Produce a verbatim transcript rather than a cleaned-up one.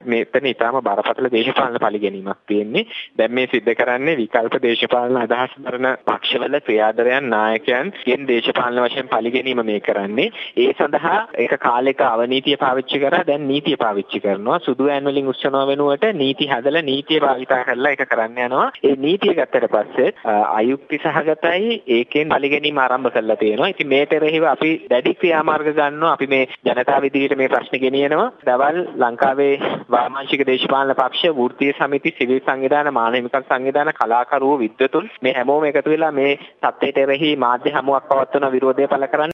මෙතන ඊටම බරපතල දේශපාලන පරිගැනීමක් තියෙන්නේ. දැන් මේ සිද්ධ කරන්නේ විකල්ප දේශපාලන අදහස් කරන පක්ෂවල ක්‍රියාදරයන් නායකයන් කියන දේශපාලන වශයෙන් පරිගැනීම මේ කරන්නේ. ඒ සඳහා ඒක කාලයක අවනීතිය පාවිච්චි කරා දැන් නීතිය පාවිච්චි කරනවා. සුදු ඈන් වලින් උස්සනවා වෙනුවට නීති හදලා නීතිය භාවිතා කරලා ඒක කරන්න යනවා. ඒ නීතිය ගත්තට පස්සේ අයුක්ති සහගතයි ඒකෙන් පරිගැනීම ආරම්භ කරලා තියෙනවා. ඉතින් මේට එරෙහිව අපි දැඩි ක්‍රියාමාර්ග ගන්නවා. අපි මේ ජනතාව ඉදිරියට මේ ප්‍රශ්න ගෙනියනවා. දවල් ලංකාවේ වාමාංශික දේශපාලන පක්ෂ, වෘත්තීය සමිති, සිවිල් සංවිධාන, මානව හිමිකම් සංවිධාන, කලාකරුවෝ, විද්වතුන් මේ හැමෝම එකතු වෙලා මේ තත්ත්වයට එරෙහි මාධ්‍ය හමුවක් පවත්වන විරෝධය පළ කරන්න